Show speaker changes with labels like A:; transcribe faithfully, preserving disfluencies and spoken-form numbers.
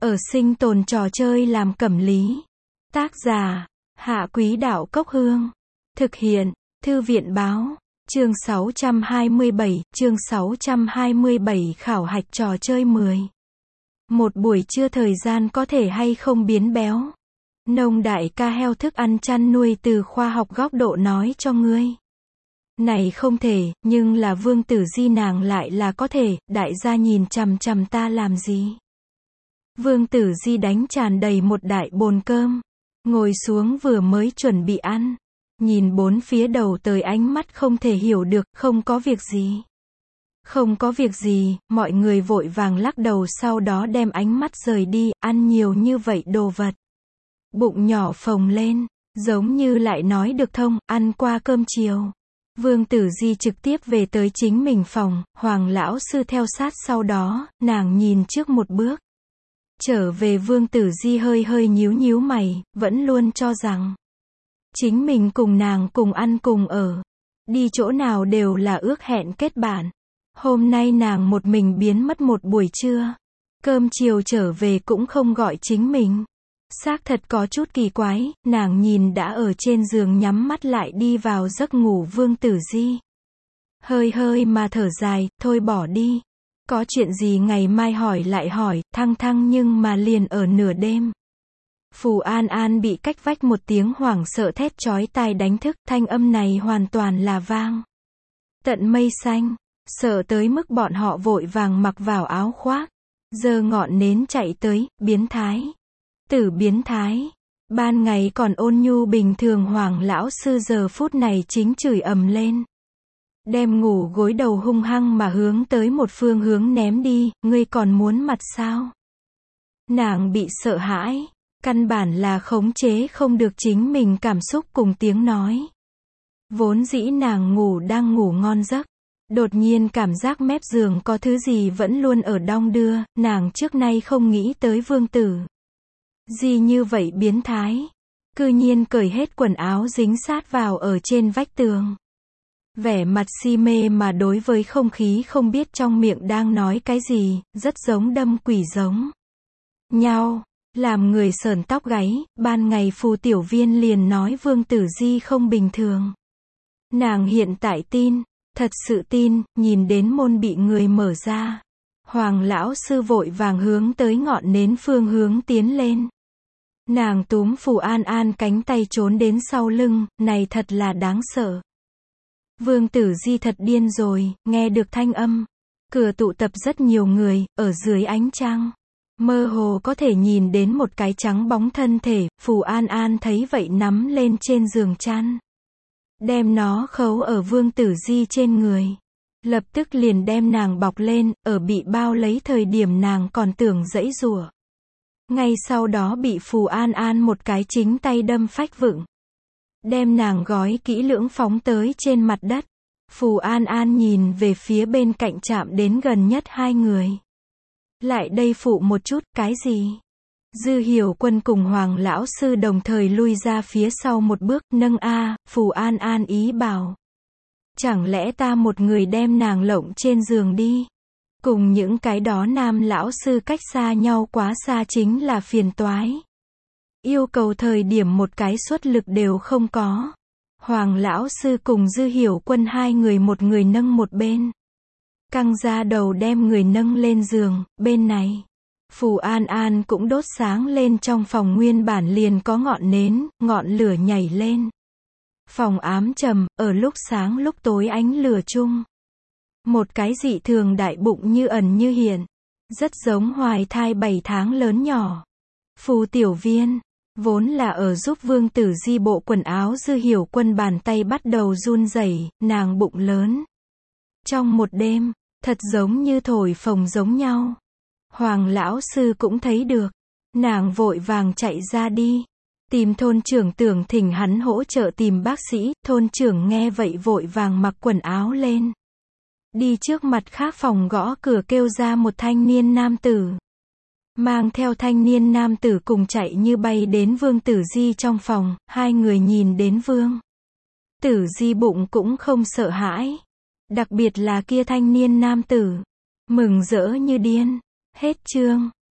A: Ở sinh tồn trò chơi làm cẩm lý. Tác giả, Hạ Quý Đạo Cốc Hương. Thực hiện, Thư viện Báo. Chương sáu trăm hai mươi bảy, chương sáu trăm hai mươi bảy khảo hạch trò chơi mười. Một buổi trưa thời gian có thể hay không biến béo. Nông đại ca heo thức ăn chăn nuôi từ khoa học góc độ nói cho ngươi. Này không thể, nhưng là Vương Tử Di nàng lại là có thể, đại gia nhìn chằm chằm ta làm gì. Vương Tử Di đánh tràn đầy một đại bồn cơm. Ngồi xuống vừa mới chuẩn bị ăn. Nhìn bốn phía đầu tới ánh mắt không thể hiểu được, không có việc gì. Không có việc gì, mọi người vội vàng lắc đầu sau đó đem ánh mắt rời đi, ăn nhiều như vậy đồ vật. Bụng nhỏ phồng lên, giống như lại nói được thông, ăn qua cơm chiều. Vương Tử Di trực tiếp về tới chính mình phòng, Hoàng lão sư theo sát sau đó, nàng nhìn trước một bước. Trở về Vương Tử Di hơi hơi nhíu nhíu mày, vẫn luôn cho rằng chính mình cùng nàng cùng ăn cùng ở, đi chỗ nào đều là ước hẹn kết bạn. Hôm nay nàng một mình biến mất một buổi trưa, cơm chiều trở về cũng không gọi chính mình. Xác thật có chút kỳ quái, nàng nhìn đã ở trên giường nhắm mắt lại đi vào giấc ngủ Vương Tử Di. Hơi hơi mà thở dài, thôi bỏ đi. Có chuyện gì ngày mai hỏi lại hỏi, thăng thăng nhưng mà liền ở nửa đêm. Phù An An bị cách vách một tiếng hoảng sợ thét chói tai đánh thức, thanh âm này hoàn toàn là vang tận mây xanh, sợ tới mức bọn họ vội vàng mặc vào áo khoác, giơ ngọn nến chạy tới, biến thái. Tử biến thái. Ban ngày còn ôn nhu bình thường Hoàng lão sư giờ phút này chính chửi ầm lên. Đem ngủ gối đầu hung hăng mà hướng tới một phương hướng ném đi, ngươi còn muốn mặt sao? Nàng bị sợ hãi, căn bản là khống chế không được chính mình cảm xúc cùng tiếng nói. Vốn dĩ nàng ngủ đang ngủ ngon giấc, đột nhiên cảm giác mép giường có thứ gì vẫn luôn ở đong đưa, nàng trước nay không nghĩ tới Vương Tử Di như vậy biến thái, cư nhiên cởi hết quần áo dính sát vào ở trên vách tường. Vẻ mặt si mê mà đối với không khí không biết trong miệng đang nói cái gì, rất giống đâm quỷ giống nhau, làm người sởn tóc gáy. Ban ngày Phù Tiểu Viên liền nói Vương Tử Di không bình thường. Nàng hiện tại tin, thật sự tin, nhìn đến môn bị người mở ra. Hoàng lão sư vội vàng hướng tới ngọn nến phương hướng tiến lên. Nàng túm Phù An An cánh tay trốn đến sau lưng, này thật là đáng sợ. Vương Tử Di thật điên rồi, nghe được thanh âm. Cửa tụ tập rất nhiều người, ở dưới ánh trăng. Mơ hồ có thể nhìn đến một cái trắng bóng thân thể, Phù An An thấy vậy nắm lên trên giường chăn. Đem nó khấu ở Vương Tử Di trên người. Lập tức liền đem nàng bọc lên, ở bị bao lấy thời điểm nàng còn tưởng giãy giụa. Ngay sau đó bị Phù An An một cái chính tay đâm phách vựng. Đem nàng gói kỹ lưỡng phóng tới trên mặt đất. Phù An An nhìn về phía bên cạnh chạm đến gần nhất hai người. Lại đây phụ một chút, cái gì? Dư Hiểu Quân cùng Hoàng lão sư đồng thời lui ra phía sau một bước, nâng a, Phù An An ý bảo. Chẳng lẽ ta một người đem nàng lộng trên giường đi? Cùng những cái đó nam lão sư cách xa nhau quá xa chính là phiền toái. Yêu cầu thời điểm một cái suất lực đều không có. Hoàng lão sư cùng Dư Hiểu Quân hai người một người nâng một bên. Căng ra đầu đem người nâng lên giường, bên này. Phù An An cũng đốt sáng lên trong phòng nguyên bản liền có ngọn nến, ngọn lửa nhảy lên. Phòng ám trầm, ở lúc sáng lúc tối ánh lửa chung. Một cái dị thường đại bụng như ẩn như hiện. Rất giống hoài thai bảy tháng lớn nhỏ. Phù Tiểu Viên, vốn là ở giúp Vương Tử Di bộ quần áo Dư Hiểu Quân bàn tay bắt đầu run rẩy, nàng bụng lớn. Trong một đêm, thật giống như thổi phồng giống nhau. Hoàng lão sư cũng thấy được. Nàng vội vàng chạy ra đi. Tìm thôn trưởng tưởng thỉnh hắn hỗ trợ tìm bác sĩ, thôn trưởng nghe vậy vội vàng mặc quần áo lên. Đi trước mặt khác phòng gõ cửa kêu ra một thanh niên nam tử. Mang theo thanh niên nam tử cùng chạy như bay đến Vương Tử Di trong phòng, hai người nhìn đến Vương Tử Di bụng cũng không sợ hãi. Đặc biệt là kia thanh niên nam tử. Mừng rỡ như điên. Hết chương.